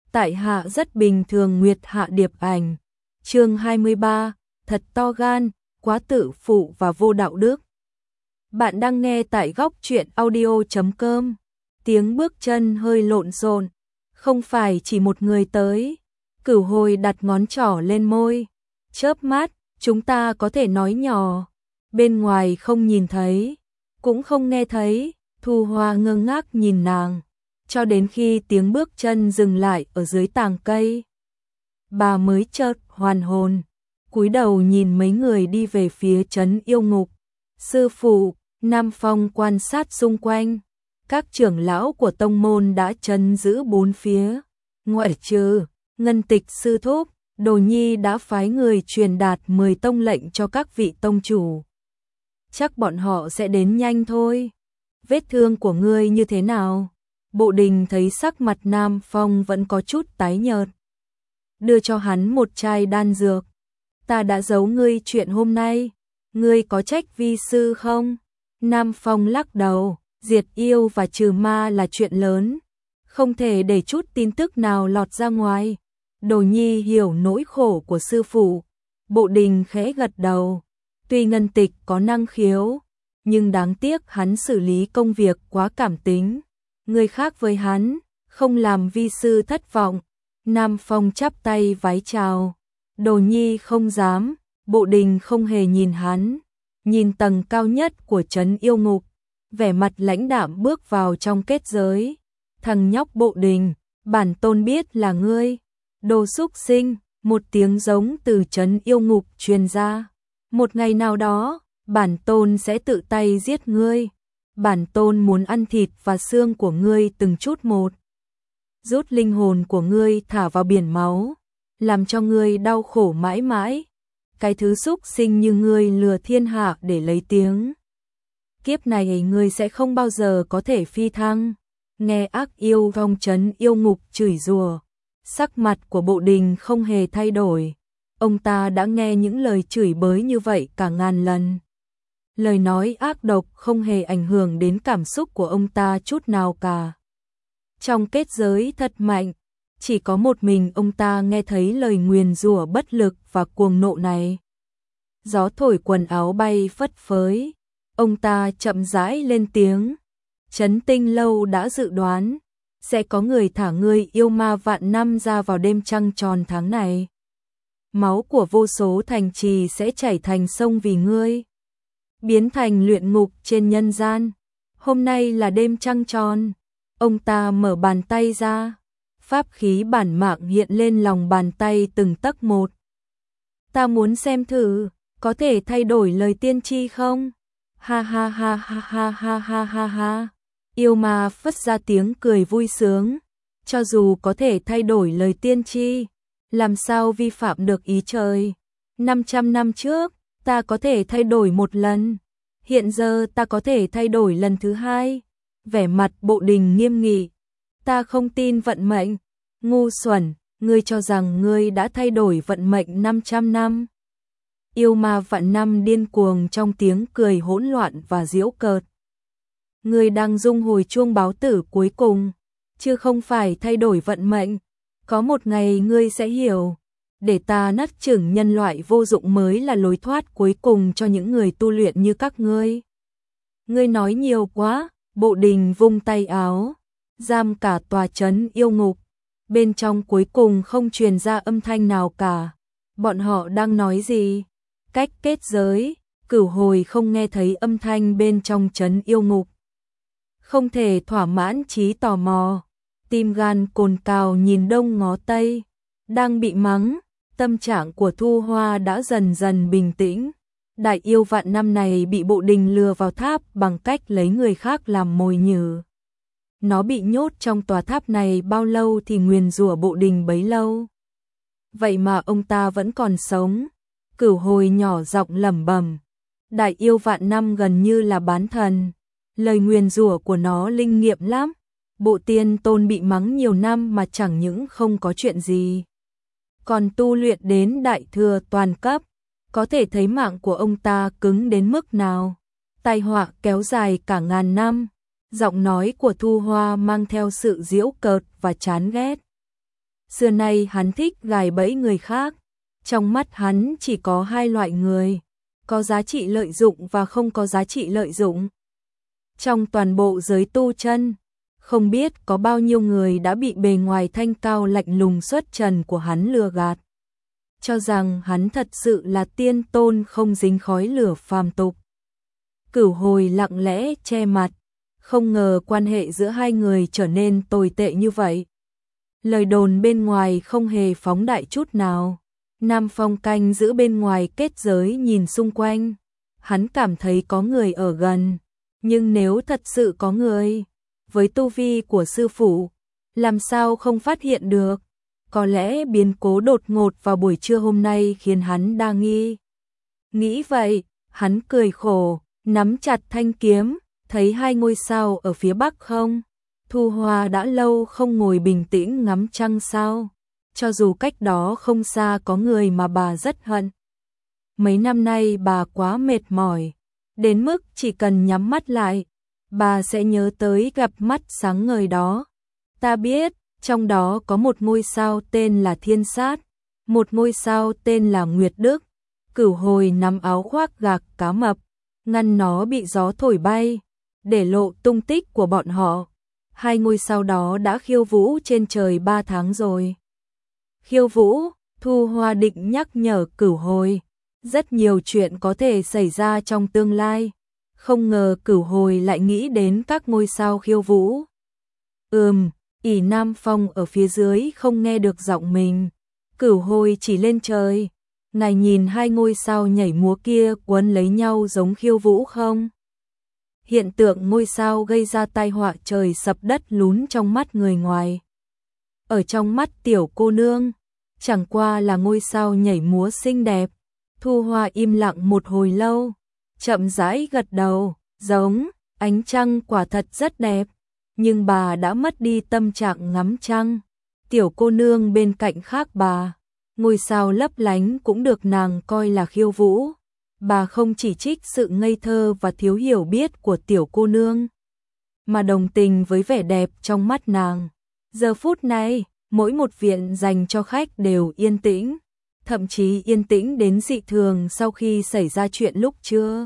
tại hạ rất bình thường. Nguyệt Hạ Điệp Ảnh. Chương 23, thật to gan, quá tự phụ và vô đạo đức. Bạn đang nghe tại góc truyện audio.com. Tiếng bước chân hơi lộn xộn, không phải chỉ một người tới. Cửu Hồi đặt ngón trỏ lên môi, chớp mắt, chúng ta có thể nói nhỏ. Bên ngoài không nhìn thấy, cũng không nghe thấy. Thu Hoa ngơ ngác nhìn nàng, cho đến khi tiếng bước chân dừng lại ở dưới tàng cây. Bà mới chợt hoàn hồn, cúi đầu nhìn mấy người đi về phía trấn yêu ngục. Sư phụ, Nam Phong quan sát xung quanh, các trưởng lão của tông môn đã trấn giữ bốn phía. Ngoại trừ Ngân Tịch sư thúc, Đồ Nhi đã phái người truyền đạt 10 tông lệnh cho các vị tông chủ. Chắc bọn họ sẽ đến nhanh thôi. Vết thương của ngươi như thế nào? Bộ Đình thấy sắc mặt Nam Phong vẫn có chút tái nhợt, đưa cho hắn một chai đan dược. Ta đã giấu ngươi chuyện hôm nay, ngươi có trách vi sư không? Nam Phong lắc đầu, diệt yêu và trừ ma là chuyện lớn, không thể để chút tin tức nào lọt ra ngoài. Đồ Nhi hiểu nỗi khổ của sư phụ. Bộ Đình khẽ gật đầu, tuy Ngân Tịch có năng khiếu, nhưng đáng tiếc hắn xử lý công việc quá cảm tính. Người khác với hắn, không làm vi sư thất vọng. Nam Phong chắp tay vái chào. Đồ Nhi không dám. Bộ Đình không hề nhìn hắn, nhìn tầng cao nhất của trấn yêu ngục, vẻ mặt lãnh đạm bước vào trong kết giới. Thằng nhóc Bộ Đình, bản tôn biết là ngươi. Đồ súc sinh, một tiếng giống từ trấn yêu ngục truyền ra. Một ngày nào đó, bản tôn sẽ tự tay giết ngươi. Bản tôn muốn ăn thịt và xương của ngươi từng chút một, rút linh hồn của ngươi thả vào biển máu, làm cho ngươi đau khổ mãi mãi. Cái thứ súc sinh như ngươi lừa thiên hạ để lấy tiếng. Kiếp này ngươi sẽ không bao giờ có thể phi thăng. Nghe ác yêu vong trấn yêu ngục chửi rủa, sắc mặt của Bộ Đình không hề thay đổi. Ông ta đã nghe những lời chửi bới như vậy cả ngàn lần. Lời nói ác độc không hề ảnh hưởng đến cảm xúc của ông ta chút nào cả. Trong kết giới thật mạnh, chỉ có một mình ông ta nghe thấy lời nguyền rủa bất lực và cuồng nộ này. Gió thổi quần áo bay phất phới, ông ta chậm rãi lên tiếng. Trấn Tinh Lâu đã dự đoán sẽ có người thả ngươi yêu ma vạn năm ra vào đêm trăng tròn tháng này. Máu của vô số thành trì sẽ chảy thành sông vì ngươi, biến thành luyện ngục trên nhân gian. Hôm nay là đêm trăng tròn. Ông ta mở bàn tay ra, pháp khí bản mạng hiện lên lòng bàn tay từng tấc một. Ta muốn xem thử, có thể thay đổi lời tiên tri không? Ha ha ha ha ha ha ha ha ha. Yêu ma phất ra tiếng cười vui sướng. Cho dù có thể thay đổi lời tiên tri, làm sao vi phạm được ý trời? 500 năm trước, ta có thể thay đổi một lần. Hiện giờ ta có thể thay đổi lần thứ hai. Vẻ mặt Bộ Đình nghiêm nghị. Ta không tin vận mệnh. Ngu xuẩn, ngươi cho rằng ngươi đã thay đổi vận mệnh 500 năm. Yêu ma vạn năm điên cuồng trong tiếng cười hỗn loạn và giễu cợt. Ngươi đang rung hồi chuông báo tử cuối cùng, chứ không phải thay đổi vận mệnh. Có một ngày ngươi sẽ hiểu, để ta nát chửng nhân loại vô dụng mới là lối thoát cuối cùng cho những người tu luyện như các ngươi. Ngươi nói nhiều quá. Bộ Đình vung tay áo, giam cả tòa trấn yêu ngục. Bên trong cuối cùng không truyền ra âm thanh nào cả. Bọn họ đang nói gì? Cách kết giới, Cửu Hồi không nghe thấy âm thanh bên trong trấn yêu ngục. Không thể thỏa mãn trí tò mò, tim gan cồn cào nhìn đông ngó tây. Đang bị mắng, tâm trạng của Thu Hoa đã dần dần bình tĩnh. Đại yêu vạn năm này bị Bộ Đình lừa vào tháp bằng cách lấy người khác làm mồi nhử. Nó bị nhốt trong tòa tháp này bao lâu thì nguyền rủa Bộ Đình bấy lâu. Vậy mà ông ta vẫn còn sống. Cửu Hồi nhỏ giọng lẩm bẩm. Đại yêu vạn năm gần như là bán thần. Lời nguyền rủa của nó linh nghiệm lắm. Bộ Tiên Tôn bị mắng nhiều năm mà chẳng những không có chuyện gì, còn tu luyện đến đại thừa toàn cấp. Có thể thấy mạng của ông ta cứng đến mức nào. Tai họa kéo dài cả ngàn năm. Giọng nói của Thu Hoa mang theo sự giễu cợt và chán ghét. Xưa nay hắn thích gài bẫy người khác. Trong mắt hắn chỉ có hai loại người, có giá trị lợi dụng và không có giá trị lợi dụng. Trong toàn bộ giới tu chân, không biết có bao nhiêu người đã bị bề ngoài thanh cao lạnh lùng xuất trần của hắn lừa gạt, cho rằng hắn thật sự là tiên tôn không dính khói lửa phàm tục. Cửu Hồi lặng lẽ che mặt, không ngờ quan hệ giữa hai người trở nên tồi tệ như vậy. Lời đồn bên ngoài không hề phóng đại chút nào. Nam Phong canh giữ bên ngoài kết giới nhìn xung quanh. Hắn cảm thấy có người ở gần. Nhưng nếu thật sự có người, với tu vi của sư phụ, làm sao không phát hiện được? Có lẽ biến cố đột ngột vào buổi trưa hôm nay khiến hắn đa nghi. Nghĩ vậy, hắn cười khổ, nắm chặt thanh kiếm, thấy hai ngôi sao ở phía bắc không? Thu Hoa đã lâu không ngồi bình tĩnh ngắm trăng sao? Cho dù cách đó không xa có người mà bà rất hận. Mấy năm nay bà quá mệt mỏi, đến mức chỉ cần nhắm mắt lại, bà sẽ nhớ tới gặp mắt sáng ngời đó. Ta biết, trong đó có một ngôi sao tên là Thiên Sát, một ngôi sao tên là Nguyệt Đức. Cửu Hồi nắm áo khoác gạc cá mập, ngăn nó bị gió thổi bay, để lộ tung tích của bọn họ. Hai ngôi sao đó đã khiêu vũ trên trời 3 tháng rồi. Khiêu vũ, Thu Hoa định nhắc nhở Cửu Hồi. Rất nhiều chuyện có thể xảy ra trong tương lai. Không ngờ Cửu Hồi lại nghĩ đến các ngôi sao khiêu vũ. ỉ Nam Phong ở phía dưới không nghe được giọng mình. Cửu Hồi chỉ lên trời. Ngài nhìn hai ngôi sao nhảy múa kia quấn lấy nhau giống khiêu vũ không? Hiện tượng ngôi sao gây ra tai họa trời sập đất lún trong mắt người ngoài. Ở trong mắt tiểu cô nương, chẳng qua là ngôi sao nhảy múa xinh đẹp. Thu Hoa im lặng một hồi lâu, chậm rãi gật đầu, giống, ánh trăng quả thật rất đẹp, nhưng bà đã mất đi tâm trạng ngắm trăng. Tiểu cô nương bên cạnh khác bà, ngôi sao lấp lánh cũng được nàng coi là khiêu vũ. Bà không chỉ trích sự ngây thơ và thiếu hiểu biết của tiểu cô nương, mà đồng tình với vẻ đẹp trong mắt nàng. Giờ phút này, mỗi một viện dành cho khách đều yên tĩnh, thậm chí yên tĩnh đến dị thường sau khi xảy ra chuyện lúc trưa.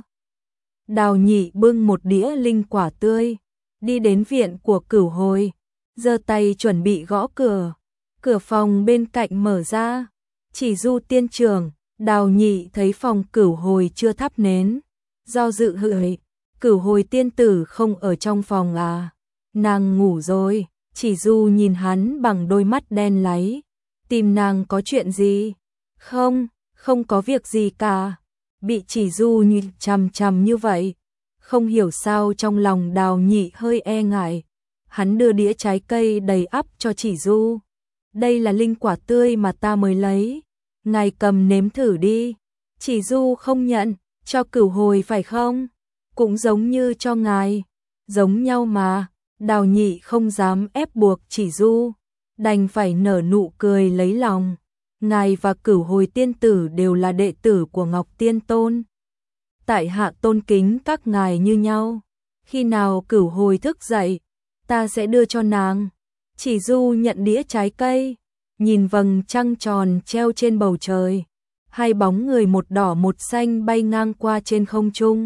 Đào Nhị bưng một đĩa linh quả tươi, đi đến viện của Cửu Hồi, giơ tay chuẩn bị gõ cửa. Cửa phòng bên cạnh mở ra, Chỉ Du tiên trưởng. Đào Nhị thấy phòng Cửu Hồi chưa thắp nến, do dự hỏi, Cửu Hồi tiên tử không ở trong phòng à? Nàng ngủ rồi. Chỉ Du nhìn hắn bằng đôi mắt đen láy. Tìm nàng có chuyện gì? Không, không có việc gì cả. Bị Chỉ Du nhìn chằm chằm như vậy, không hiểu sao trong lòng Đào Nhị hơi e ngại. Hắn đưa đĩa trái cây đầy ắp cho Chỉ Du. Đây là linh quả tươi mà ta mới lấy. Ngài cầm nếm thử đi. Chỉ Du không nhận, cho Cửu Hồi phải không? Cũng giống như cho ngài. Giống nhau mà. Đào Nhị không dám ép buộc Chỉ Du, đành phải nở nụ cười lấy lòng. Ngài và Cửu Hồi tiên tử đều là đệ tử của Ngọc Tiên Tôn. Tại hạ tôn kính các ngài như nhau. Khi nào Cửu Hồi thức dậy, ta sẽ đưa cho nàng. Chỉ Du nhận đĩa trái cây, nhìn vầng trăng tròn treo trên bầu trời. Hai bóng người một đỏ một xanh bay ngang qua trên không trung.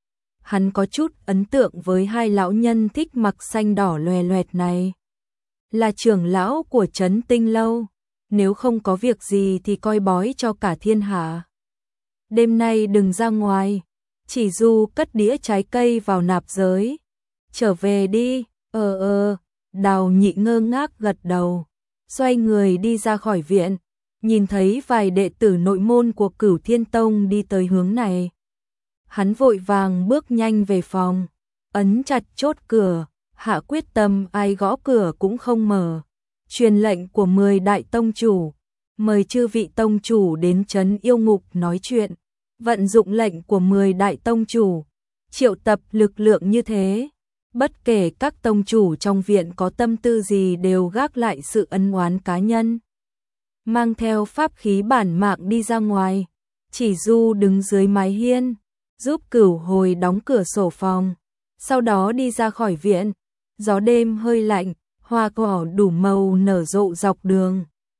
Hắn có chút ấn tượng với hai lão nhân thích mặc xanh đỏ loè loẹt này. Là trưởng lão của Trấn Tinh Lâu, nếu không có việc gì thì coi bói cho cả thiên hạ. Đêm nay đừng ra ngoài. Chỉ Du cất đĩa trái cây vào nạp giới. Trở về đi. Đào Nhị ngơ ngác gật đầu, xoay người đi ra khỏi viện, nhìn thấy vài đệ tử nội môn của Cửu Thiên Tông đi tới hướng này. Hắn vội vàng bước nhanh về phòng, ấn chặt chốt cửa, hạ quyết tâm ai gõ cửa cũng không mở. Truyền lệnh của 10 đại tông chủ, mời chư vị tông chủ đến trấn yêu ngục nói chuyện. Vận dụng lệnh của 10 đại tông chủ, triệu tập lực lượng như thế. Bất kể các tông chủ trong viện có tâm tư gì đều gác lại sự ân oán cá nhân. Mang theo pháp khí bản mạng đi ra ngoài. Chỉ Du đứng dưới mái hiên, giúp Cửu Hồi đóng cửa sổ phòng, sau đó đi ra khỏi viện. Gió đêm hơi lạnh, hoa cỏ đủ màu nở rộ dọc đường,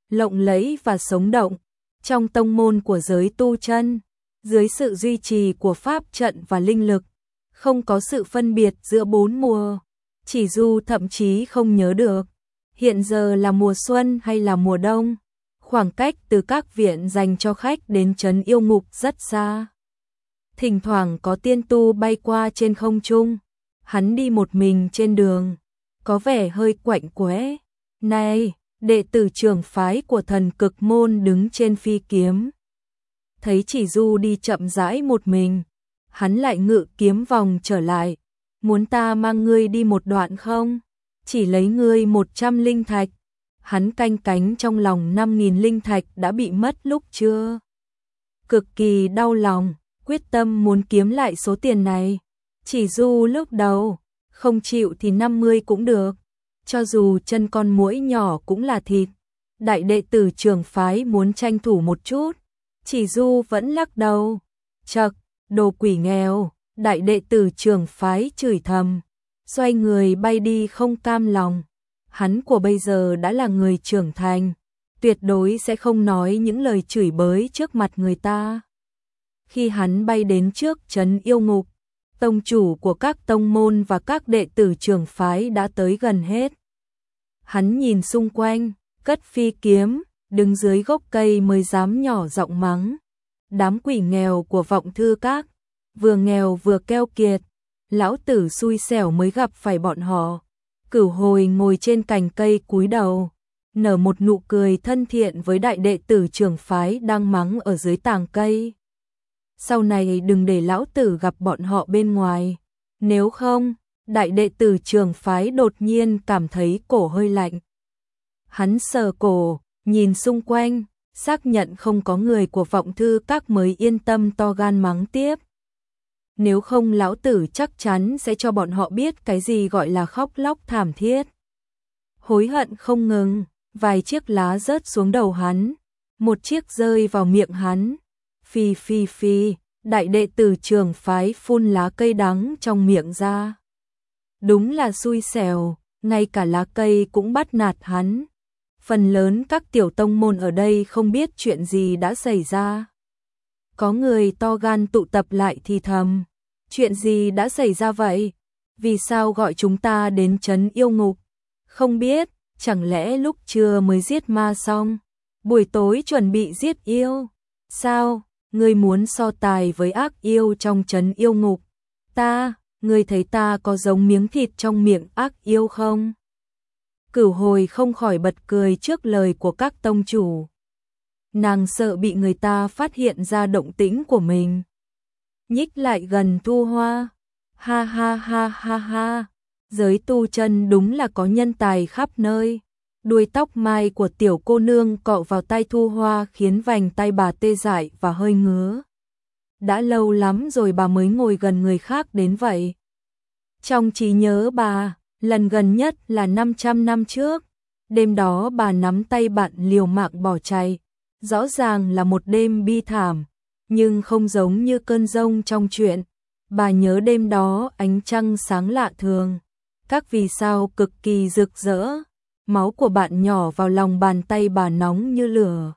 lộng lẫy và sống động. Trong tông môn của giới tu chân, dưới sự duy trì của pháp trận và linh lực, không có sự phân biệt giữa bốn mùa. Chỉ Du thậm chí không nhớ được hiện giờ là mùa xuân hay là mùa đông. Khoảng cách từ các viện dành cho khách đến trấn yêu ngục rất xa. Thỉnh thoảng có tiên tu bay qua trên không trung. Hắn đi một mình trên đường, có vẻ hơi quạnh quẽ. Này, đệ tử trưởng phái của Thần Cực môn đứng trên phi kiếm. Thấy Chỉ Du đi chậm rãi một mình, hắn lại ngự kiếm vòng trở lại. Muốn ta mang ngươi đi một đoạn không? Chỉ lấy ngươi 100 linh thạch. Hắn canh cánh trong lòng 5.000 linh thạch đã bị mất lúc chưa. Cực kỳ đau lòng, quyết tâm muốn kiếm lại số tiền này. Chỉ Du lúc đầu, không chịu thì 50 cũng được. Cho dù chân con muỗi nhỏ cũng là thịt. Đại đệ tử trưởng phái muốn tranh thủ một chút. Chỉ Du vẫn lắc đầu. Chậc, đồ quỷ nghèo. Đại đệ tử trưởng phái chửi thầm, xoay người bay đi không cam lòng. Hắn của bây giờ đã là người trưởng thành, tuyệt đối sẽ không nói những lời chửi bới trước mặt người ta. Khi hắn bay đến trước trấn yêu ngục, tông chủ của các tông môn và các đệ tử trưởng phái đã tới gần hết. Hắn nhìn xung quanh, cất phi kiếm, đứng dưới gốc cây mới dám nhỏ giọng mắng. Đám quỷ nghèo của Vọng Thư Các, vừa nghèo vừa keo kiệt, lão tử xui xẻo mới gặp phải bọn họ. Cửu Hồi ngồi trên cành cây cúi đầu, nở một nụ cười thân thiện với đại đệ tử trưởng phái đang mắng ở dưới tàng cây. Sau này đừng để lão tử gặp bọn họ bên ngoài, nếu không, đại đệ tử trưởng phái đột nhiên cảm thấy cổ hơi lạnh. Hắn sờ cổ, nhìn xung quanh, xác nhận không có người của Vọng Thư Các mới yên tâm to gan mắng tiếp. Nếu không lão tử chắc chắn sẽ cho bọn họ biết cái gì gọi là khóc lóc thảm thiết. Hối hận không ngừng, vài chiếc lá rớt xuống đầu hắn, một chiếc rơi vào miệng hắn. Phi phi phi, đại đệ tử trưởng phái phun lá cây đắng trong miệng ra. Đúng là xui xẻo, ngay cả lá cây cũng bắt nạt hắn. Phần lớn các tiểu tông môn ở đây không biết chuyện gì đã xảy ra. Có người to gan tụ tập lại thì thầm. Chuyện gì đã xảy ra vậy? Vì sao gọi chúng ta đến trấn yêu ngục? Không biết, chẳng lẽ lúc trưa mới giết ma xong? Buổi tối chuẩn bị giết yêu? Sao? Ngươi muốn so tài với ác yêu trong trấn yêu ngục? Ngươi thấy ta có giống miếng thịt trong miệng ác yêu không? Cửu Hồi không khỏi bật cười trước lời của các tông chủ. Nàng sợ bị người ta phát hiện ra động tĩnh của mình. Nhích lại gần Thu Hoa. Ha ha ha ha ha. Giới tu chân đúng là có nhân tài khắp nơi. Đuôi tóc mai của tiểu cô nương cọ vào tay Thu Hoa khiến vành tay bà tê dại và hơi ngứa. Đã lâu lắm rồi bà mới ngồi gần người khác đến vậy. Trong trí nhớ bà, lần gần nhất là 500 năm trước. Đêm đó bà nắm tay bạn liều mạng bỏ chạy. Rõ ràng là một đêm bi thảm, nhưng không giống như cơn giông trong truyện. Bà nhớ đêm đó ánh trăng sáng lạ thường, các vì sao cực kỳ rực rỡ, máu của bạn nhỏ vào lòng bàn tay bà nóng như lửa.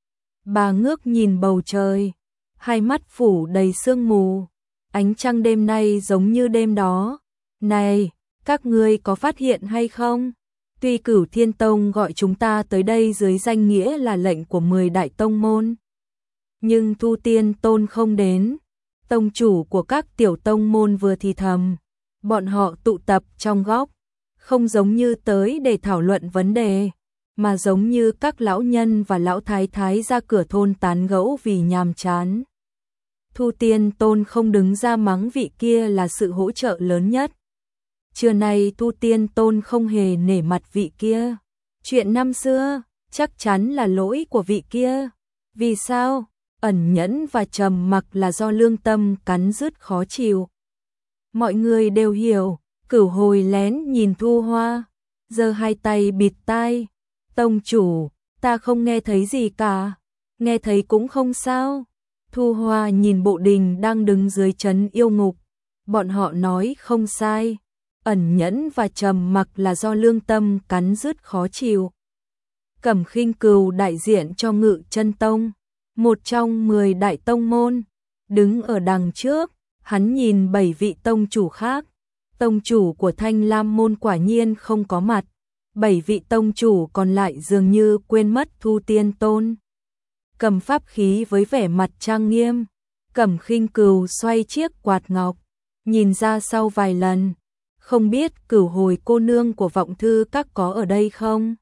Bà ngước nhìn bầu trời, hai mắt phủ đầy sương mù, ánh trăng đêm nay giống như đêm đó. Này, các ngươi có phát hiện hay không? Tuy Cửu Thiên Tông gọi chúng ta tới đây dưới danh nghĩa là lệnh của 10 đại tông môn, nhưng Thu Tiên Tôn không đến. Tông chủ của các tiểu tông môn vừa thì thầm, bọn họ tụ tập trong góc, không giống như tới để thảo luận vấn đề, mà giống như các lão nhân và lão thái thái ra cửa thôn tán gẫu vì nhàm chán. Thu Tiên Tôn không đứng ra mắng vị kia là sự hỗ trợ lớn nhất. Trưa nay Thu Tiên Tôn không hề nể mặt vị kia. Chuyện năm xưa, chắc chắn là lỗi của vị kia. Vì sao? Ẩn nhẫn và trầm mặc là do lương tâm cắn rứt khó chịu. Mọi người đều hiểu. Cửu Hồi lén nhìn Thu Hoa, giơ hai tay bịt tai. Tông chủ, ta không nghe thấy gì cả. Nghe thấy cũng không sao. Thu Hoa nhìn bộ đình đang đứng dưới trấn yêu ngục. Bọn họ nói không sai. Ẩn nhẫn và trầm mặc là do lương tâm cắn rứt khó chịu. Cẩm Khinh Cừu đại diện cho Ngự Chân Tông, một trong 10 đại tông môn, đứng ở đằng trước, hắn nhìn 7 vị tông chủ khác. Tông chủ của Thanh Lam môn quả nhiên không có mặt, 7 vị tông chủ còn lại dường như quên mất Thu Tiên Tôn. Cầm pháp khí với vẻ mặt trang nghiêm, Cẩm Khinh Cừu xoay chiếc quạt ngọc, nhìn ra sau vài lần, không biết Cửu Hồi cô nương của Vọng Thư Các có ở đây không?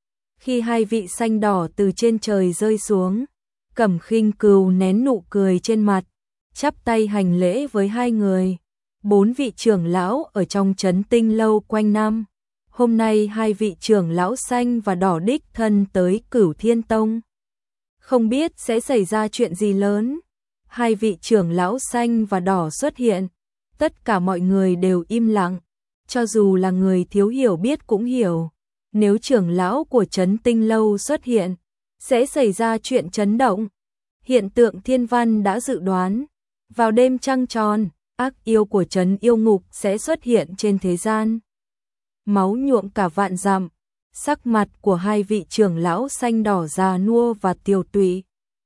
Khi hai vị xanh đỏ từ trên trời rơi xuống, Cẩm Khinh Cừu nén nụ cười trên mặt, chắp tay hành lễ với hai người. 4 vị trưởng lão ở trong Trấn Tinh lâu quanh năm. Hôm nay hai vị trưởng lão xanh và đỏ đích thân tới Cửu Thiên Tông. Không biết sẽ xảy ra chuyện gì lớn. Hai vị trưởng lão xanh và đỏ xuất hiện, tất cả mọi người đều im lặng, cho dù là người thiếu hiểu biết cũng hiểu. Nếu trưởng lão của Trấn Tinh lâu xuất hiện, sẽ xảy ra chuyện chấn động. Hiện tượng thiên văn đã dự đoán, vào đêm trăng tròn, ác yêu của Trấn Yêu Ngục sẽ xuất hiện trên thế gian. Máu nhuộm cả vạn dặm, sắc mặt của hai vị trưởng lão xanh đỏ già nua và tiều tụy.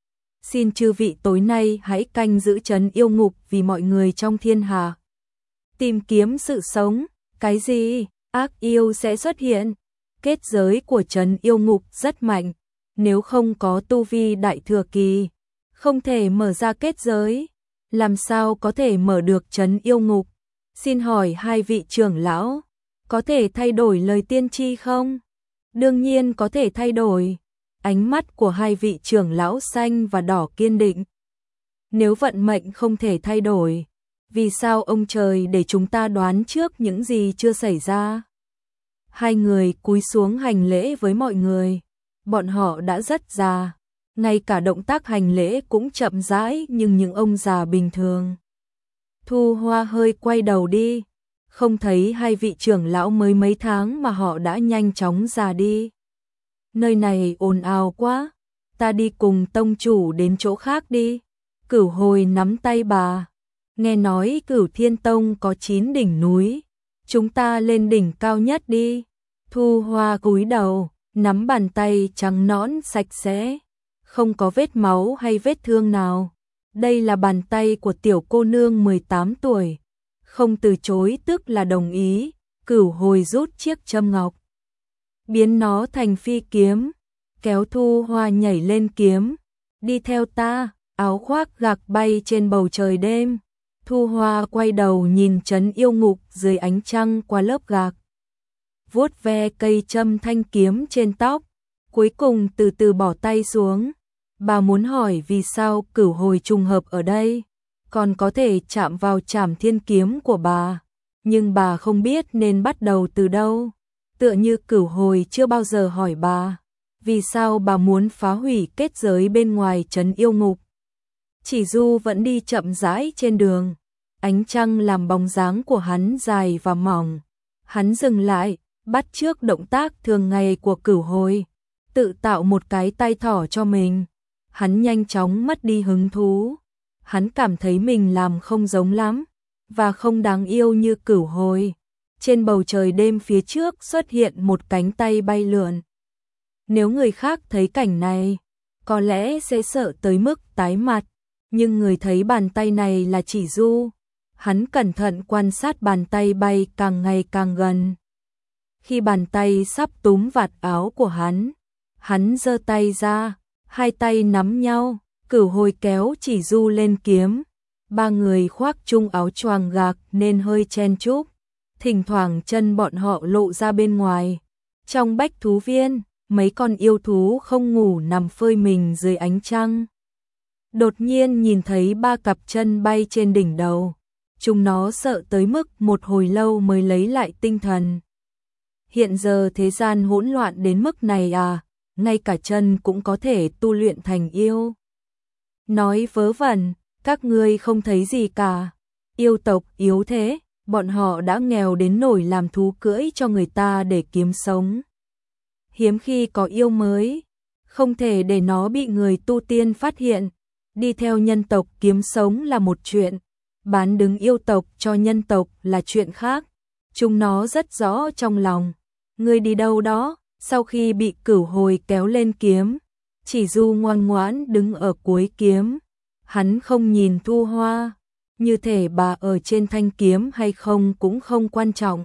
Xin chư vị tối nay hãy canh giữ Trấn Yêu Ngục vì mọi người trong thiên hạ. Tìm kiếm sự sống, cái gì? Ác yêu sẽ xuất hiện. Kết giới của Trấn Yêu Ngục rất mạnh, nếu không có tu vi đại thừa kỳ, không thể mở ra kết giới. Làm sao có thể mở được Trấn Yêu Ngục? Xin hỏi hai vị trưởng lão, có thể thay đổi lời tiên tri không? Đương nhiên có thể thay đổi. Ánh mắt của hai vị trưởng lão xanh và đỏ kiên định. Nếu vận mệnh không thể thay đổi, vì sao ông trời để chúng ta đoán trước những gì chưa xảy ra? Hai người cúi xuống hành lễ với mọi người. Bọn họ đã rất già, ngay cả động tác hành lễ cũng chậm rãi nhưng những ông già bình thường. Thu Hoa hơi quay đầu đi, không thấy hai vị trưởng lão mới mấy tháng mà họ đã nhanh chóng già đi. Nơi này ồn ào quá, ta đi cùng tông chủ đến chỗ khác đi. Cửu Hồi nắm tay bà, nghe nói Cửu Thiên Tông có 9 đỉnh núi, chúng ta lên đỉnh cao nhất đi. Thu Hoa cúi đầu, nắm bàn tay trắng nõn sạch sẽ, không có vết máu hay vết thương nào. Đây là bàn tay của tiểu cô nương 18 tuổi. Không từ chối tức là đồng ý. Cửu Hồi rút chiếc châm ngọc, biến nó thành phi kiếm, kéo Thu Hoa nhảy lên kiếm. Đi theo ta. Áo khoác gạc bay trên bầu trời đêm. Thu Hoa quay đầu nhìn Trấn Yêu Ngục dưới ánh trăng qua lớp gạc, vuốt ve cây châm thanh kiếm trên tóc, cuối cùng từ từ bỏ tay xuống. Bà muốn hỏi vì sao Cửu Hồi trùng hợp ở đây, còn có thể chạm vào trảm thiên kiếm của bà, nhưng bà không biết nên bắt đầu từ đâu. Tựa như Cửu Hồi chưa bao giờ hỏi bà, vì sao bà muốn phá hủy kết giới bên ngoài Trấn Yêu Ngục. Chỉ Du vẫn đi chậm rãi trên đường, ánh trăng làm bóng dáng của hắn dài và mỏng. Hắn dừng lại, bắt chước động tác thường ngày của Cửu Hồi, tự tạo một cái tay thỏ cho mình. Hắn nhanh chóng mất đi hứng thú. Hắn cảm thấy mình làm không giống lắm và không đáng yêu như Cửu Hồi. Trên bầu trời đêm phía trước xuất hiện một cánh tay bay lượn. Nếu người khác thấy cảnh này, có lẽ sẽ sợ tới mức tái mặt, nhưng người thấy bàn tay này là Chỉ Du. Hắn cẩn thận quan sát bàn tay bay càng ngày càng gần. Khi bàn tay sắp túm vạt áo của hắn giơ tay ra, hai tay nắm nhau, Cửu Hồi kéo Chỉ Du lên kiếm. Ba người khoác chung áo choàng gạc nên hơi chen chúc, thỉnh thoảng chân bọn họ lộ ra bên ngoài. Trong bách thú viên, mấy con yêu thú không ngủ nằm phơi mình dưới ánh trăng. Đột nhiên nhìn thấy ba cặp chân bay trên đỉnh đầu, chúng nó sợ tới mức một hồi lâu mới lấy lại tinh thần. Hiện giờ thế gian hỗn loạn đến mức này à, ngay cả chân cũng có thể tu luyện thành yêu. Nói vớ vẩn, các ngươi không thấy gì cả. Yêu tộc yếu thế, bọn họ đã nghèo đến nỗi làm thú cưỡi cho người ta để kiếm sống. Hiếm khi có yêu mới, không thể để nó bị người tu tiên phát hiện. Đi theo nhân tộc kiếm sống là một chuyện, bán đứng yêu tộc cho nhân tộc là chuyện khác. Chúng nó rất rõ trong lòng. Ngươi đi đâu đó? Sau khi bị Cửu Hồi kéo lên kiếm, Chỉ Du ngoan ngoãn đứng ở cuối kiếm. Hắn không nhìn Thu Hoa, như thể bà ở trên thanh kiếm hay không cũng không quan trọng.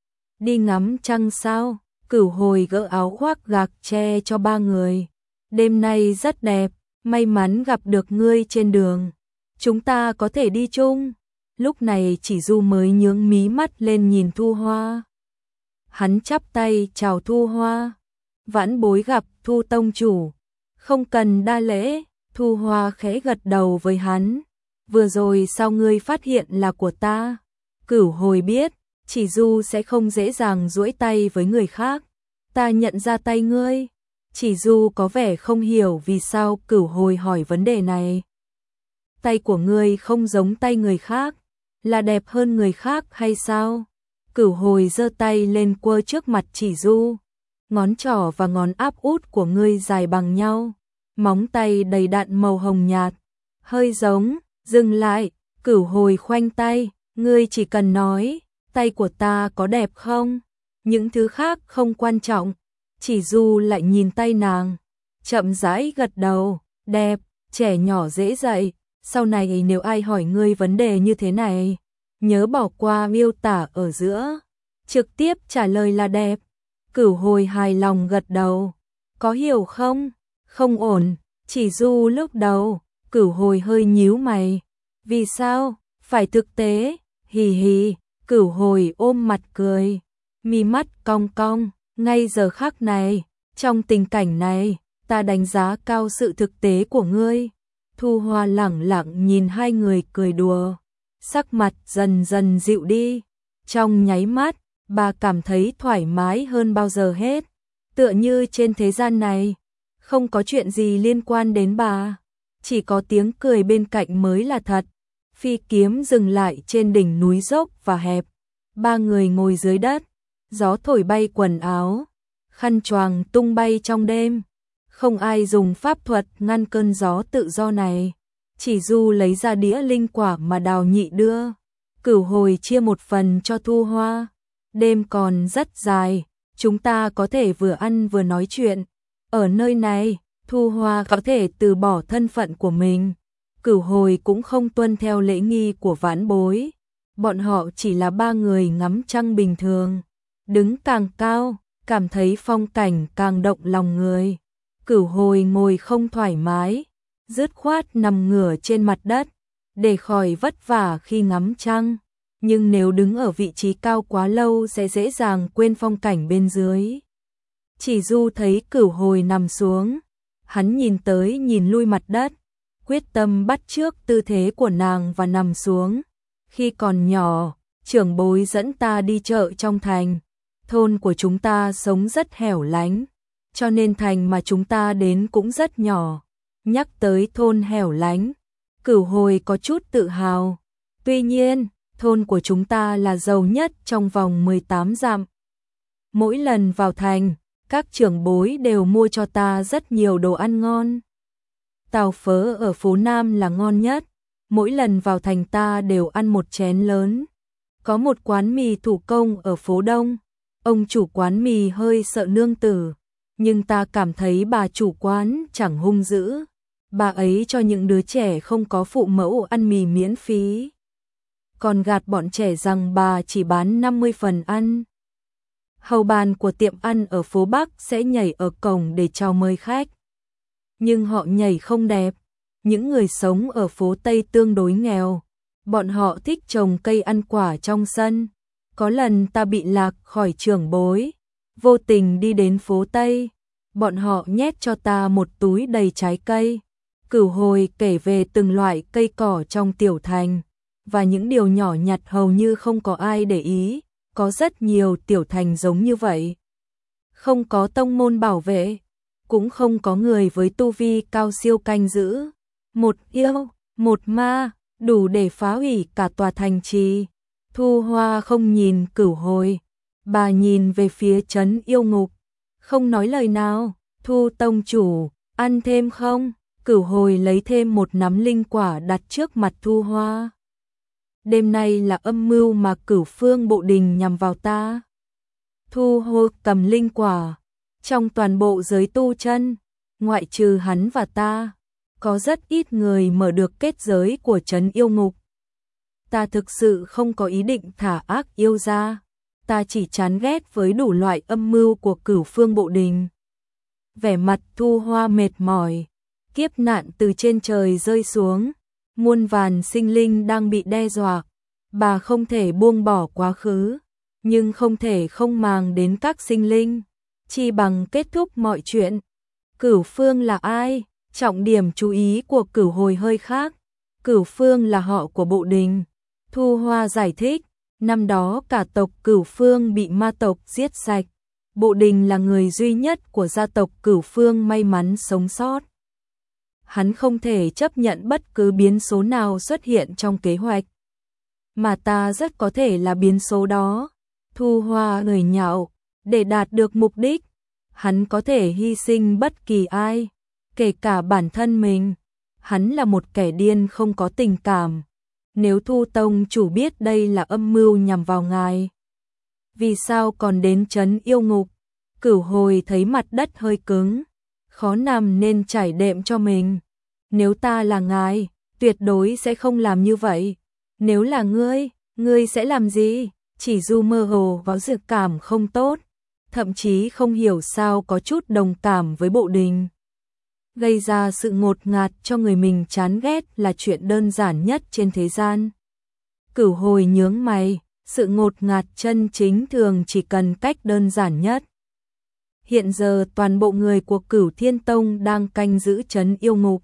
Đi ngắm trăng sao? Cửu Hồi gỡ áo khoác gạc che cho ba người. Đêm nay rất đẹp, may mắn gặp được ngươi trên đường. Chúng ta có thể đi chung. Lúc này Chỉ Du mới nhướng mí mắt lên nhìn Thu Hoa. Hắn chắp tay chào Thu Hoa. Vãn bối gặp Thu tông chủ. Không cần đa lễ. Thu Hoa khẽ gật đầu với hắn. Vừa rồi sao ngươi phát hiện là của ta? Cửu Hồi biết, Chỉ Du sẽ không dễ dàng duỗi tay với người khác. Ta nhận ra tay ngươi. Chỉ Du có vẻ không hiểu vì sao Cửu Hồi hỏi vấn đề này. Tay của ngươi không giống tay người khác, là đẹp hơn người khác hay sao? Cửu Hồi giơ tay lên quơ trước mặt Chỉ Du. Ngón trỏ và ngón áp út của ngươi dài bằng nhau, móng tay đầy đặn màu hồng nhạt, hơi giống. Dừng lại, Cửu Hồi khoanh tay, ngươi chỉ cần nói, tay của ta có đẹp không? Những thứ khác không quan trọng. Chỉ Du lại nhìn tay nàng, chậm rãi gật đầu, đẹp, trẻ nhỏ dễ dạy. Sau này nếu ai hỏi ngươi vấn đề như thế này, nhớ bỏ qua miêu tả ở giữa, trực tiếp trả lời là đẹp. Cửu Hồi hài lòng gật đầu, có hiểu không? Không ổn. Chỉ Du lúc đầu, Cửu Hồi hơi nhíu mày. Vì sao? Phải thực tế. Hì hì. Cửu Hồi ôm mặt cười, mi mắt cong cong. Ngay giờ khắc này, trong tình cảnh này, ta đánh giá cao sự thực tế của ngươi. Thu Hoa lẳng lặng nhìn hai người cười đùa, sắc mặt dần dần dịu đi. Trong nháy mắt, bà cảm thấy thoải mái hơn bao giờ hết. Tựa như trên thế gian này, không có chuyện gì liên quan đến bà. Chỉ có tiếng cười bên cạnh mới là thật. Phi kiếm dừng lại trên đỉnh núi dốc và hẹp. Ba người ngồi dưới đất, gió thổi bay quần áo, khăn choàng tung bay trong đêm. Không ai dùng pháp thuật ngăn cơn gió tự do này. Chỉ Du lấy ra đĩa linh quả mà Đào Nhị đưa. Cửu Hồi chia một phần cho Thu Hoa. Đêm còn rất dài, chúng ta có thể vừa ăn vừa nói chuyện. Ở nơi này, Thu Hoa có thể từ bỏ thân phận của mình. Cửu Hồi cũng không tuân theo lễ nghi của vãn bối. Bọn họ chỉ là ba người ngắm trăng bình thường. Đứng càng cao, cảm thấy phong cảnh càng động lòng người. Cửu Hồi ngồi không thoải mái, dứt khoát nằm ngửa trên mặt đất, để khỏi vất vả khi ngắm trăng. Nhưng nếu đứng ở vị trí cao quá lâu sẽ dễ dàng quên phong cảnh bên dưới. Chỉ Du thấy Cửu Hồi nằm xuống, hắn nhìn tới nhìn lui mặt đất, quyết tâm bắt chước tư thế của nàng và nằm xuống. Khi còn nhỏ, trưởng bối dẫn ta đi chợ trong thành. Thôn của chúng ta sống rất hẻo lánh, cho nên thành mà chúng ta đến cũng rất nhỏ. Nhắc tới thôn hẻo lánh, Cửu Hồi có chút tự hào. Tuy nhiên, thôn của chúng ta là giàu nhất trong vòng 18 dặm. Mỗi lần vào thành, các trưởng bối đều mua cho ta rất nhiều đồ ăn ngon. Tàu phớ ở phố Nam là ngon nhất. Mỗi lần vào thành ta đều ăn một chén lớn. Có một quán mì thủ công ở phố Đông. Ông chủ quán mì hơi sợ nương tử, nhưng ta cảm thấy bà chủ quán chẳng hung dữ. Bà ấy cho những đứa trẻ không có phụ mẫu ăn mì miễn phí, còn gạt bọn trẻ rằng bà chỉ bán 50 phần ăn. Hầu bàn của tiệm ăn ở phố Bắc sẽ nhảy ở cổng để chào mời khách. Nhưng họ nhảy không đẹp. Những người sống ở phố Tây tương đối nghèo, bọn họ thích trồng cây ăn quả trong sân. Có lần ta bị lạc khỏi trưởng bối, vô tình đi đến phố Tây, bọn họ nhét cho ta một túi đầy trái cây. Cửu Hồi kể về từng loại cây cỏ trong tiểu thành, và những điều nhỏ nhặt hầu như không có ai để ý. Có rất nhiều tiểu thành giống như vậy. Không có tông môn bảo vệ, cũng không có người với tu vi cao siêu canh giữ. Một yêu, một ma, đủ để phá hủy cả tòa thành trì. Thu Hoa không nhìn Cửu Hồi, bà nhìn về phía trấn yêu ngục, không nói lời nào. Thu tông chủ, ăn thêm không? Cửu Hồi lấy thêm một nắm linh quả đặt trước mặt Thu Hoa. Đêm nay là âm mưu mà Cửu Phương Bộ Đình nhằm vào ta. Thu Hoa cầm linh quả, Trong toàn bộ giới tu chân, ngoại trừ hắn và ta, có rất ít người mở được kết giới của trấn yêu ngục. Ta thực sự không có ý định thả ác yêu ra, ta chỉ chán ghét với đủ loại âm mưu của Cửu Phương Bộ Đình. Vẻ mặt Thu Hoa mệt mỏi, kiếp nạn từ trên trời rơi xuống, muôn vàn sinh linh đang bị đe dọa, bà không thể buông bỏ quá khứ, nhưng không thể không màng đến các sinh linh, chi bằng kết thúc mọi chuyện. Cửu Phương là ai? Trọng điểm chú ý của Cửu Hồi hơi khác. Cửu Phương là họ của Bộ Đình. Thu Hoa giải thích, năm đó cả tộc Cửu Phương bị ma tộc giết sạch. Bộ Đình là người duy nhất của gia tộc Cửu Phương may mắn sống sót. Hắn không thể chấp nhận bất cứ biến số nào xuất hiện trong kế hoạch. Mà ta rất có thể là biến số đó. Thu Hoa cười nhạo, để đạt được mục đích, hắn có thể hy sinh bất kỳ ai, kể cả bản thân mình. Hắn là một kẻ điên không có tình cảm. Nếu Thu Tông chủ biết đây là âm mưu nhằm vào ngài, vì sao còn đến trấn yêu ngục? Cửu Hồi thấy mặt đất hơi cứng, khó nằm nên trải đệm cho mình. Nếu ta là ngài, tuyệt đối sẽ không làm như vậy. Nếu là ngươi sẽ làm gì? Chỉ Du mơ hồ có dự cảm không tốt, thậm chí không hiểu sao có chút đồng cảm với Bộ Đình. Gây ra sự ngột ngạt cho người mình chán ghét là chuyện đơn giản nhất trên thế gian. Cửu Hồi nhướng mày, sự ngột ngạt chân chính thường chỉ cần cách đơn giản nhất. Hiện giờ toàn bộ người của Cửu Thiên Tông đang canh giữ trấn yêu ngục.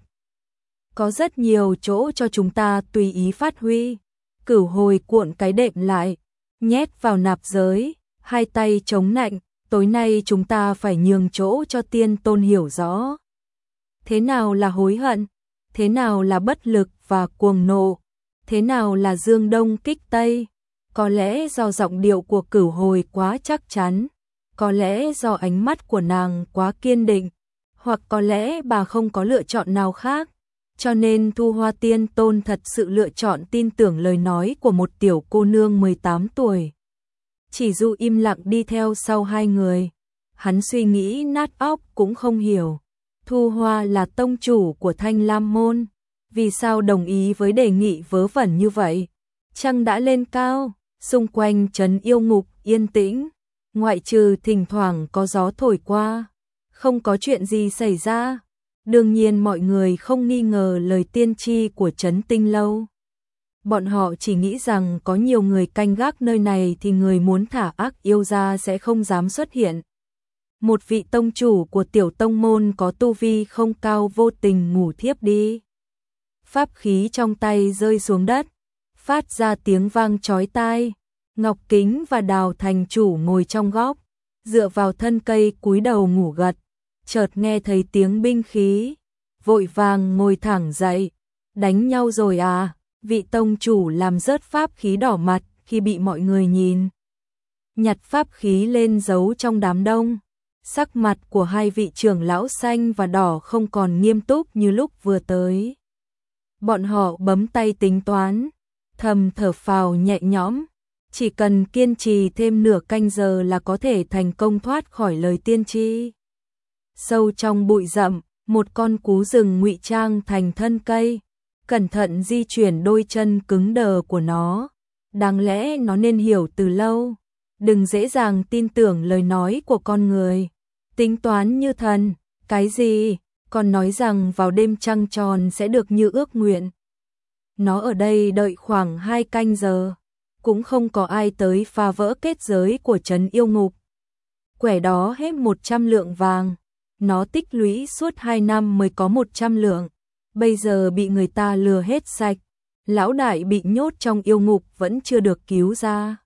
Có rất nhiều chỗ cho chúng ta tùy ý phát huy. Cửu Hồi cuộn cái đệm lại, nhét vào nạp giới, hai tay chống nạnh, tối nay chúng ta phải nhường chỗ cho tiên tôn hiểu rõ. Thế nào là hối hận? Thế nào là bất lực và cuồng nộ? Thế nào là dương đông kích tây? Có lẽ do giọng điệu của Cửu Hồi quá chắc chắn, có lẽ do ánh mắt của nàng quá kiên định, hoặc có lẽ bà không có lựa chọn nào khác. Cho nên Thu Hoa Tiên Tôn thật sự lựa chọn tin tưởng lời nói của một tiểu cô nương 18 tuổi. Chỉ Du im lặng đi theo sau hai người. Hắn suy nghĩ nát óc cũng không hiểu. Thu Hoa là tông chủ của Thanh Lam Môn, vì sao đồng ý với đề nghị vớ vẩn như vậy? Trăng đã lên cao, xung quanh trấn yêu ngục yên tĩnh, ngoại trừ thỉnh thoảng có gió thổi qua, không có chuyện gì xảy ra. Đương nhiên mọi người không nghi ngờ lời tiên tri của trấn Tinh Lâu. Bọn họ chỉ nghĩ rằng có nhiều người canh gác nơi này thì người muốn thả ác yêu ra sẽ không dám xuất hiện. Một vị tông chủ của tiểu tông môn có tu vi không cao vô tình ngủ thiếp đi. Pháp khí trong tay rơi xuống đất, phát ra tiếng vang chói tai. Ngọc Kính và Đào thành chủ ngồi trong góc, dựa vào thân cây cúi đầu ngủ gật. Chợt nghe thấy tiếng binh khí, vội vàng ngồi thẳng dậy. Đánh nhau rồi à? Vị tông chủ làm rớt pháp khí đỏ mặt khi bị mọi người nhìn. Nhặt pháp khí lên giấu trong đám đông. Sắc mặt của hai vị trưởng lão xanh và đỏ không còn nghiêm túc như lúc vừa tới. Bọn họ bấm tay tính toán, thầm thở phào nhẹ nhõm. Chỉ cần kiên trì thêm nửa canh giờ là có thể thành công thoát khỏi lời tiên tri. Sâu trong bụi rậm, một con cú rừng ngụy trang thành thân cây, cẩn thận di chuyển đôi chân cứng đờ của nó. Đáng lẽ nó nên hiểu từ lâu, đừng dễ dàng tin tưởng lời nói của con người. Tính toán như thần, cái gì? Còn nói rằng vào đêm trăng tròn sẽ được như ước nguyện. Nó ở đây đợi khoảng 2 canh giờ, cũng không có ai tới phá vỡ kết giới của trấn yêu ngục. Quẻ đó hết 100 lượng vàng. Nó tích lũy suốt 2 năm mới có 100 lượng, bây giờ bị người ta lừa hết sạch. Lão đại bị nhốt trong yêu ngục vẫn chưa được cứu ra.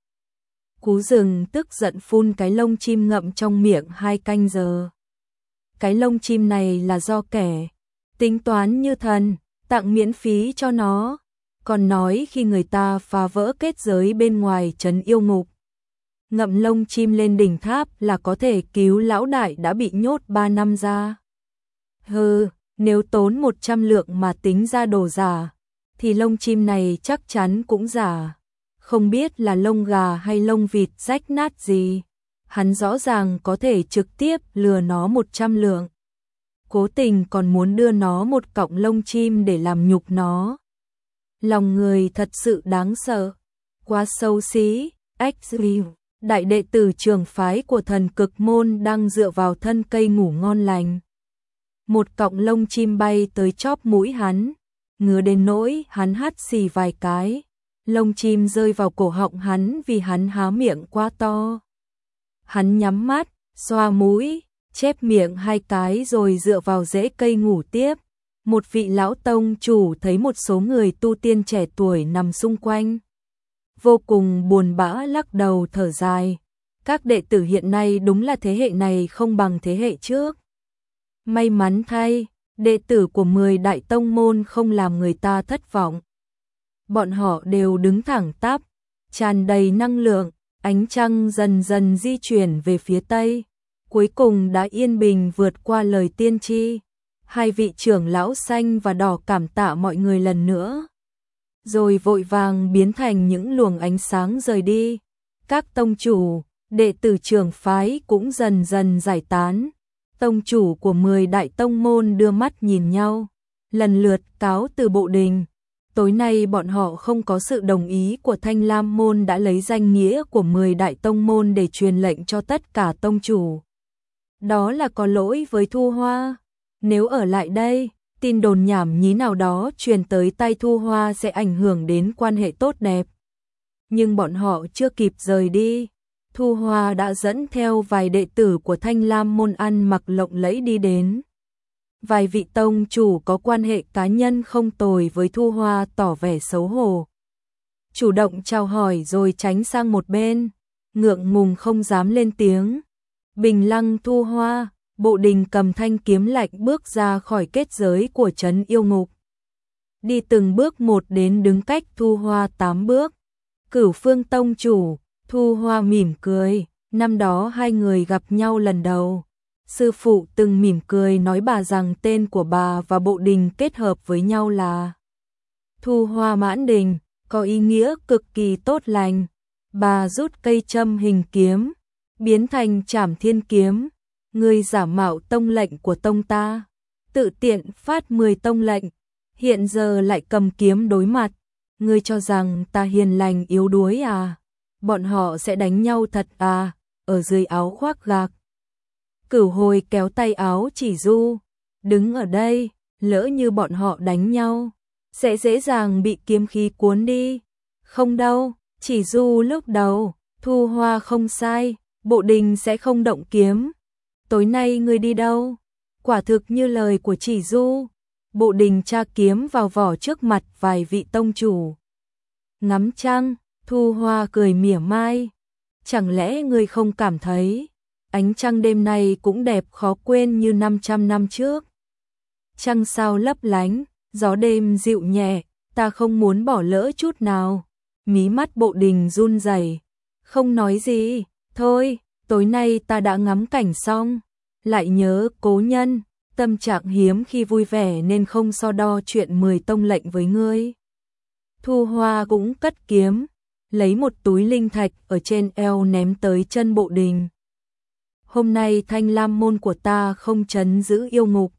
Cú rừng tức giận phun cái lông chim ngậm trong miệng 2 canh giờ. Cái lông chim này là do kẻ tính toán như thần, tặng miễn phí cho nó. Còn nói khi người ta phá vỡ kết giới bên ngoài trấn yêu ngục, ngậm lông chim lên đỉnh tháp là có thể cứu lão đại đã bị nhốt 3 năm ra. Hừ, nếu tốn 100 lượng mà tính ra đồ giả, thì lông chim này chắc chắn cũng giả. Không biết là lông gà hay lông vịt rách nát gì. hắn rõ ràng có thể trực tiếp lừa nó 100 lượng. Cố tình còn muốn đưa nó một cọng lông chim để làm nhục nó. Lòng người thật sự đáng sợ, quá xấu xí. Exview, đại đệ tử trường phái của thần cực môn đang dựa vào thân cây ngủ ngon lành. Một cọng lông chim bay tới chóp mũi hắn, ngứa đến nỗi hắn hắt xì vài cái. Lông chim rơi vào cổ họng hắn vì hắn há miệng quá to. Hắn nhắm mắt, xoa mũi, chép miệng 2 cái rồi dựa vào rễ cây ngủ tiếp. Một vị lão tông chủ thấy một số người tu tiên trẻ tuổi nằm xung quanh, vô cùng buồn bã lắc đầu thở dài. Các đệ tử hiện nay đúng là thế hệ này không bằng thế hệ trước. May mắn thay, đệ tử của 10 đại tông môn không làm người ta thất vọng. Bọn họ đều đứng thẳng tắp, tràn đầy năng lượng, ánh trăng dần dần di chuyển về phía tây, cuối cùng đã yên bình vượt qua lời tiên tri. 2 vị trưởng lão xanh và đỏ cảm tạ mọi người lần nữa, rồi vội vàng biến thành những luồng ánh sáng rời đi. Các tông chủ, đệ tử trưởng phái cũng dần dần giải tán. Tông chủ của 10 đại tông môn đưa mắt nhìn nhau, lần lượt cáo từ bộ đình. Tối nay bọn họ không có sự đồng ý của Thanh Lam môn đã lấy danh nghĩa của 10 đại tông môn để truyền lệnh cho tất cả tông chủ. Đó là có lỗi với Thu Hoa. Nếu ở lại đây, tin đồn nhảm nhí nào đó truyền tới tay Thu Hoa sẽ ảnh hưởng đến quan hệ tốt đẹp. Nhưng bọn họ chưa kịp rời đi, Thu Hoa đã dẫn theo vài đệ tử của Thanh Lam môn ăn mặc lộng lẫy đi đến. Vài vị tông chủ có quan hệ cá nhân không tồi với Thu Hoa tỏ vẻ xấu hổ, chủ động chào hỏi rồi tránh sang một bên, ngượng ngùng không dám lên tiếng. Bình Lăng Thu Hoa, bộ đình cầm thanh kiếm lạnh bước ra khỏi kết giới của trấn yêu ngục. Đi từng bước một đến đứng cách Thu Hoa 8 bước. Cửu Phương tông chủ, Thu Hoa mỉm cười, năm đó 2 người gặp nhau lần đầu. Sư phụ từng mỉm cười nói bà rằng tên của bà và bộ đình kết hợp với nhau là Thu Hoa Mãn Đình, có ý nghĩa cực kỳ tốt lành. Bà rút cây châm hình kiếm, biến thành Trảm Thiên kiếm. Ngươi giả mạo tông lệnh của tông ta, tự tiện phát 10 tông lệnh, hiện giờ lại cầm kiếm đối mặt. Ngươi cho rằng ta hiền lành yếu đuối à? Bọn họ sẽ đánh nhau thật à? Ở dưới áo khoác gạc. Cửu Hồi kéo tay áo Chỉ Du, đứng ở đây, lỡ như bọn họ đánh nhau, sẽ dễ dàng bị kiếm khí cuốn đi. Không đâu, Chỉ Du lúc đầu, Thu Hoa không sai, bộ đình sẽ không động kiếm. Tối nay ngươi đi đâu? Quả thực như lời của Chỉ Du. Bộ đình tra kiếm vào vỏ trước mặt vài vị tông chủ. Ngắm trăng, Thu Hoa cười mỉa mai. Chẳng lẽ ngươi không cảm thấy ánh trăng đêm nay cũng đẹp khó quên như 500 năm trước? Trăng sao lấp lánh, gió đêm dịu nhẹ, ta không muốn bỏ lỡ chút nào. Mí mắt bộ đình run rẩy, không nói gì. Thôi, tối nay ta đã ngắm cảnh xong, lại nhớ cố nhân, tâm trạng hiếm khi vui vẻ nên không so đo chuyện 10 tông lệnh với ngươi. Thu Hoa cũng cất kiếm, lấy một túi linh thạch ở trên eo ném tới chân bộ đình. Hôm nay Thanh Lam môn của ta không trấn giữ yêu ngục.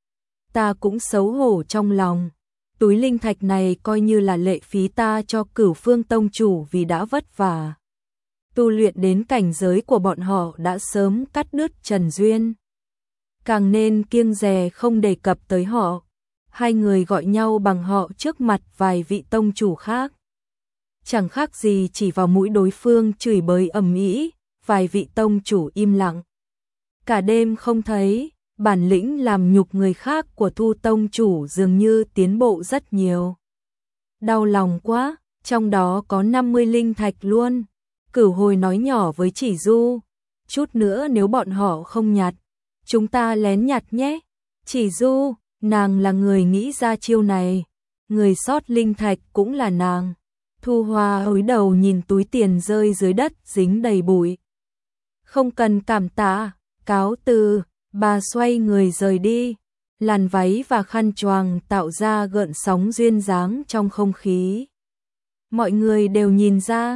Ta cũng xấu hổ trong lòng. Túi linh thạch này coi như là lệ phí ta cho Cửu Phương tông chủ vì đã vất vả tu luyện đến cảnh giới của bọn họ đã sớm cắt đứt trần duyên. Càng nên kiêng dè không đề cập tới họ. 2 người gọi nhau bằng họ trước mặt vài vị tông chủ khác. Chẳng khác gì chỉ vào mũi đối phương chửi bới ầm ĩ, vài vị tông chủ im lặng. Cả đêm không thấy, bản lĩnh làm nhục người khác của Thu tông chủ dường như tiến bộ rất nhiều. Đau lòng quá, trong đó có 50 linh thạch luôn. Cửu Hồi nói nhỏ với Chỉ Du, chút nữa nếu bọn họ không nhặt, chúng ta lén nhặt nhé. Chỉ Du, nàng là người nghĩ ra chiêu này, người sót linh thạch cũng là nàng. Thu Hoa cúi đầu nhìn túi tiền rơi dưới đất dính đầy bụi. Không cần cảm tạ, cáo từ. Bà xoay người rời đi, làn váy và khăn choàng tạo ra gợn sóng duyên dáng trong không khí. Mọi người đều nhìn ra,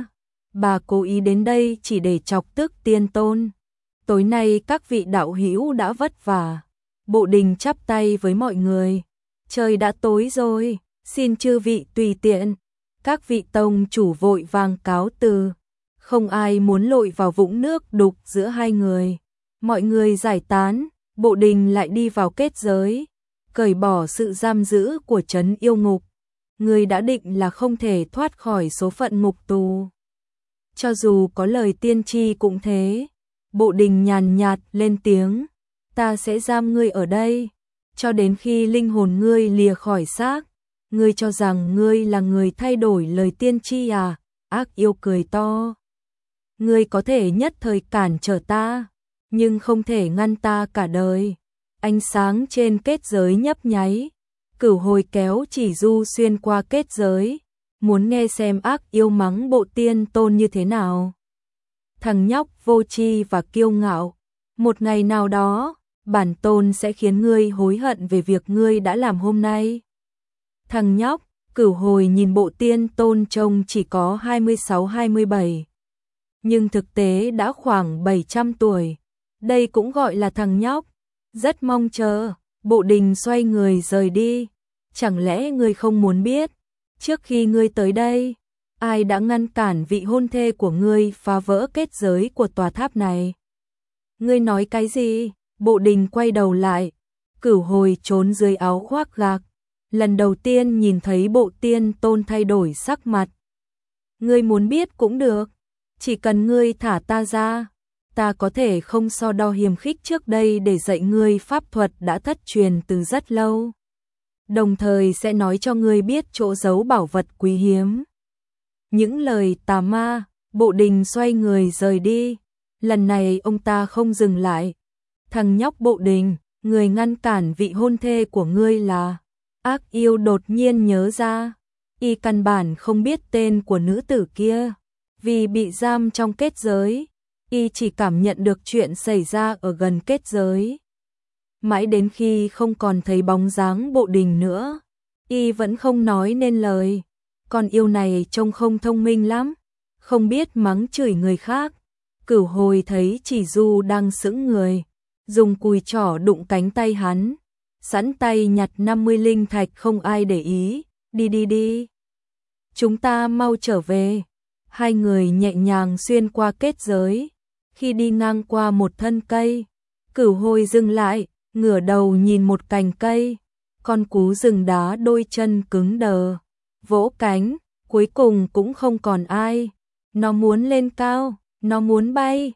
bà cố ý đến đây chỉ để chọc tức tiên tôn. Tối nay các vị đạo hữu đã vất vả. Bộ Đình chắp tay với mọi người. Trời đã tối rồi, xin chư vị tùy tiện. Các vị tông chủ vội vàng cáo từ. Không ai muốn lội vào vũng nước đục giữa hai người. Mọi người giải tán, Bộ Đình lại đi vào kết giới, cởi bỏ sự giam giữ của trấn yêu ngục. Người đã định là không thể thoát khỏi số phận ngục tù. Cho dù có lời tiên tri cũng thế. Bộ Đình nhàn nhạt lên tiếng, ta sẽ giam ngươi ở đây, cho đến khi linh hồn ngươi lìa khỏi xác. Ngươi cho rằng ngươi là người thay đổi lời tiên tri à? Ác yêu cười to. Ngươi có thể nhất thời cản trở ta, nhưng không thể ngăn ta cả đời. Ánh sáng trên kết giới nhấp nháy, Cửu Hồi kéo Chỉ Du xuyên qua kết giới, muốn nghe xem ác yêu mắng bộ tiên tôn như thế nào. Thằng nhóc vô tri và kiêu ngạo, một ngày nào đó, bản tôn sẽ khiến ngươi hối hận về việc ngươi đã làm hôm nay. Thằng nhóc, Cửu Hồi nhìn bộ tiên tôn trông chỉ có 26-27, nhưng thực tế đã khoảng 700 tuổi. Đây cũng gọi là thằng nhóc. Rất mong chờ. Bộ Đình xoay người rời đi. Chẳng lẽ ngươi không muốn biết, trước khi ngươi tới đây, ai đã ngăn cản vị hôn thê của ngươi phá vỡ kết giới của tòa tháp này? Ngươi nói cái gì? Bộ Đình quay đầu lại. Cửu Hồi trốn dưới áo khoác gạc. Lần đầu tiên nhìn thấy bộ tiên tôn thay đổi sắc mặt. Ngươi muốn biết cũng được, chỉ cần ngươi thả ta ra, ta có thể không so đo hiềm khích trước đây để dạy ngươi pháp thuật đã thất truyền từ rất lâu. Đồng thời sẽ nói cho ngươi biết chỗ giấu bảo vật quý hiếm. Những lời tà ma, Bộ Đình xoay người rời đi. Lần này ông ta không dừng lại. Thằng nhóc Bộ Đình, người ngăn cản vị hôn thê của ngươi là... Ác yêu đột nhiên nhớ ra, y căn bản không biết tên của nữ tử kia. Vì bị giam trong kết giới, y chỉ cảm nhận được chuyện xảy ra ở gần kết giới. Mãi đến khi không còn thấy bóng dáng Bộ Đình nữa, y vẫn không nói nên lời. Con yêu này trông không thông minh lắm, không biết mắng chửi người khác. Cửu Hồi thấy Chỉ Du đang sững người, dùng cùi trỏ đụng cánh tay hắn, sẵn tay nhặt 50 linh thạch không ai để ý. Đi. Chúng ta mau trở về. Hai người nhẹ nhàng xuyên qua kết giới. Khi đi ngang qua một thân cây, Cửu Hồi dừng lại, ngửa đầu nhìn một cành cây. Con cú rừng đá đôi chân cứng đờ, vỗ cánh, cuối cùng cũng không còn ai. Nó muốn lên cao, nó muốn bay,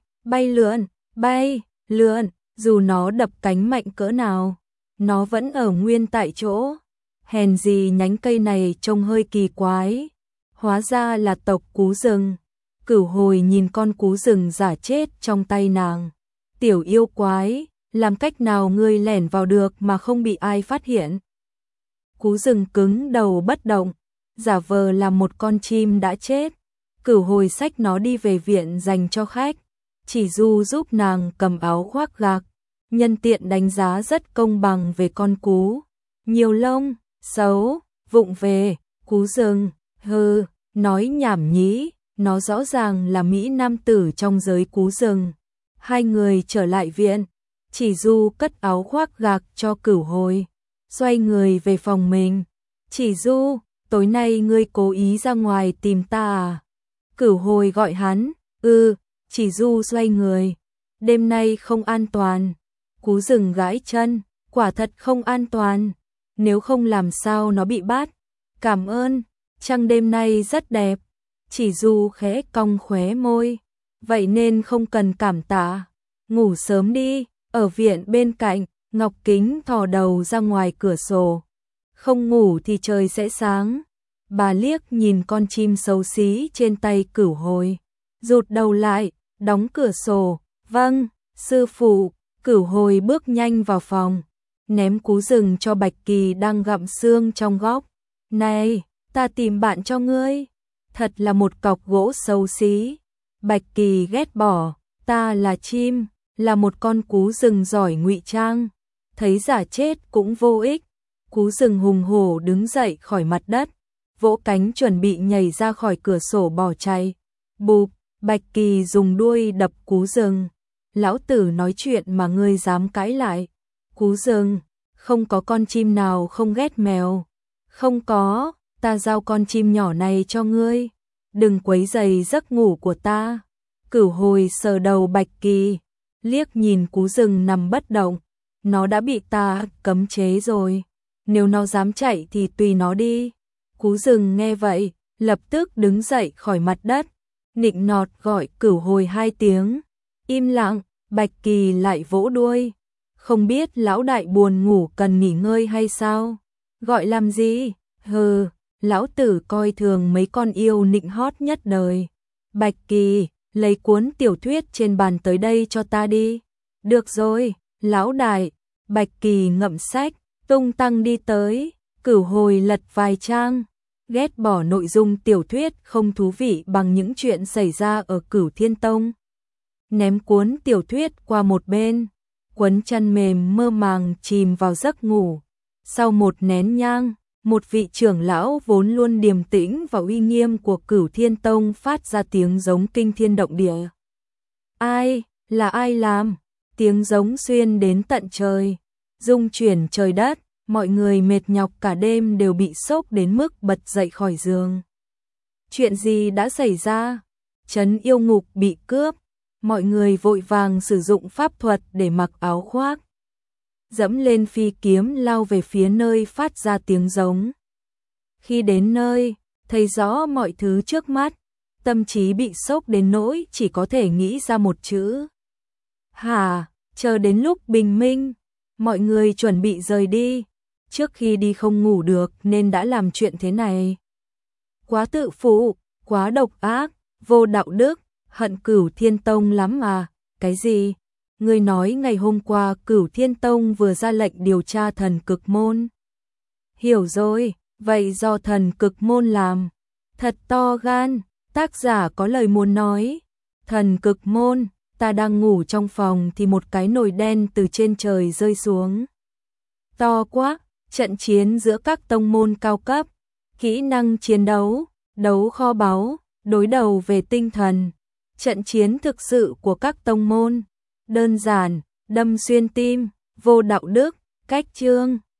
lượn, dù nó đập cánh mạnh cỡ nào, nó vẫn ở nguyên tại chỗ. Hèn gì nhánh cây này trông hơi kỳ quái, hóa ra là tộc cú rừng. Cửu Hồi nhìn con cú rừng giả chết trong tay nàng. Tiểu yêu quái, làm cách nào ngươi lẻn vào được mà không bị ai phát hiện? Cú rừng cứng đầu bất động, giả vờ là một con chim đã chết. Cửu Hồi xách nó đi về viện dành cho khách. Chỉ Du giúp nàng cầm áo khoác gạc, nhân tiện đánh giá rất công bằng về con cú. Nhiều lông, xấu, vụng về. Cú rừng, hừ, nói nhảm nhí, nó rõ ràng là mỹ nam tử trong giới cú rừng. Hai người trở lại viện, Chỉ Du cất áo khoác gạc cho Cửu Hồi, xoay người về phòng mình. Chỉ Du, tối nay ngươi cố ý ra ngoài tìm ta à? Cửu Hồi gọi hắn. Chỉ Du xoay người. Đêm nay không an toàn. Cú rừng gãi chân, quả thật không an toàn. Nếu không làm sao nó bị bắt. Cảm ơn, trăng đêm nay rất đẹp. Chỉ Du khẽ cong khóe môi. Vậy nên không cần cảm tạ. Ngủ sớm đi. Ở viện bên cạnh, Ngọc Kính thò đầu ra ngoài cửa sổ. Không ngủ thì trời sẽ sáng. Bà liếc nhìn con chim xấu xí trên tay Cửu Hồi, rụt đầu lại, đóng cửa sổ. Vâng, sư phụ. Cửu Hồi bước nhanh vào phòng, ném cú rừng cho Bạch Kỳ đang gặm xương trong góc. Này, ta tìm bạn cho ngươi. Thật là một cọc gỗ xấu xí. Bạch Kỳ ghét bỏ. Ta là chim, là một con cú rừng giỏi ngụy trang. Thấy giả chết cũng vô ích. Cú rừng hùng hổ đứng dậy khỏi mặt đất, vỗ cánh chuẩn bị nhảy ra khỏi cửa sổ bỏ chạy. Bụp, Bạch Kỳ dùng đuôi đập cú rừng. Lão tử nói chuyện mà ngươi dám cãi lại. Cú rừng, không có con chim nào không ghét mèo. Không có, ta giao con chim nhỏ này cho ngươi. Đừng quấy rầy giấc ngủ của ta. Cửu Hồi sờ đầu Bạch Kỳ, liếc nhìn cú rừng nằm bất động. Nó đã bị ta cấm chế rồi. Nếu nó dám chạy thì tùy nó đi. Cú rừng nghe vậy, lập tức đứng dậy khỏi mặt đất. Nịnh nọt gọi Cửu Hồi 2 tiếng. Im lặng, Bạch Kỳ lại vỗ đuôi. Không biết lão đại buồn ngủ cần nghỉ ngơi hay sao? Gọi làm gì? Hừ, lão tử coi thường mấy con yêu nịnh hót nhất đời. Bạch Kỳ, lấy cuốn tiểu thuyết trên bàn tới đây cho ta đi. Được rồi, lão đại. Bạch Kỳ ngậm sách, tung tăng đi tới. Cửu Hồi lật vài trang. Ghét bỏ nội dung tiểu thuyết không thú vị bằng những chuyện xảy ra ở Cửu Thiên Tông. Ném cuốn tiểu thuyết qua một bên, quấn chăn mềm mơ màng chìm vào giấc ngủ. Sau một nén nhang, một vị trưởng lão vốn luôn điềm tĩnh và uy nghiêm của Cửu Thiên Tông phát ra tiếng giống kinh thiên động địa. Ai, là ai làm? Tiếng giống xuyên đến tận trời, rung chuyển trời đất. Mọi người mệt nhọc cả đêm đều bị sốc đến mức bật dậy khỏi giường. Chuyện gì đã xảy ra? Trấn yêu ngục bị cướp. Mọi người vội vàng sử dụng pháp thuật để mặc áo khoác. Dẫm lên phi kiếm lao về phía nơi phát ra tiếng giống. Khi đến nơi, thấy rõ mọi thứ trước mắt, tâm trí bị sốc đến nỗi chỉ có thể nghĩ ra một chữ. Hả, chờ đến lúc bình minh, mọi người chuẩn bị rời đi. Trước khi đi không ngủ được nên đã làm chuyện thế này. Quá tự phụ, quá độc ác, vô đạo đức, hận Cửu Thiên Tông lắm à. Cái gì? Ngươi nói ngày hôm qua Cửu Thiên Tông vừa ra lệnh điều tra Thần Cực Môn. Hiểu rồi, vậy do Thần Cực Môn làm. Thật to gan, tác giả có lời muốn nói. Thần Cực Môn, ta đang ngủ trong phòng thì một cái nồi đen từ trên trời rơi xuống. To quá. Trận chiến giữa các tông môn cao cấp, kỹ năng chiến đấu, đấu kho báu, đối đầu về tinh thần. Trận chiến thực sự của các tông môn, đơn giản, đâm xuyên tim, vô đạo đức, cách chương.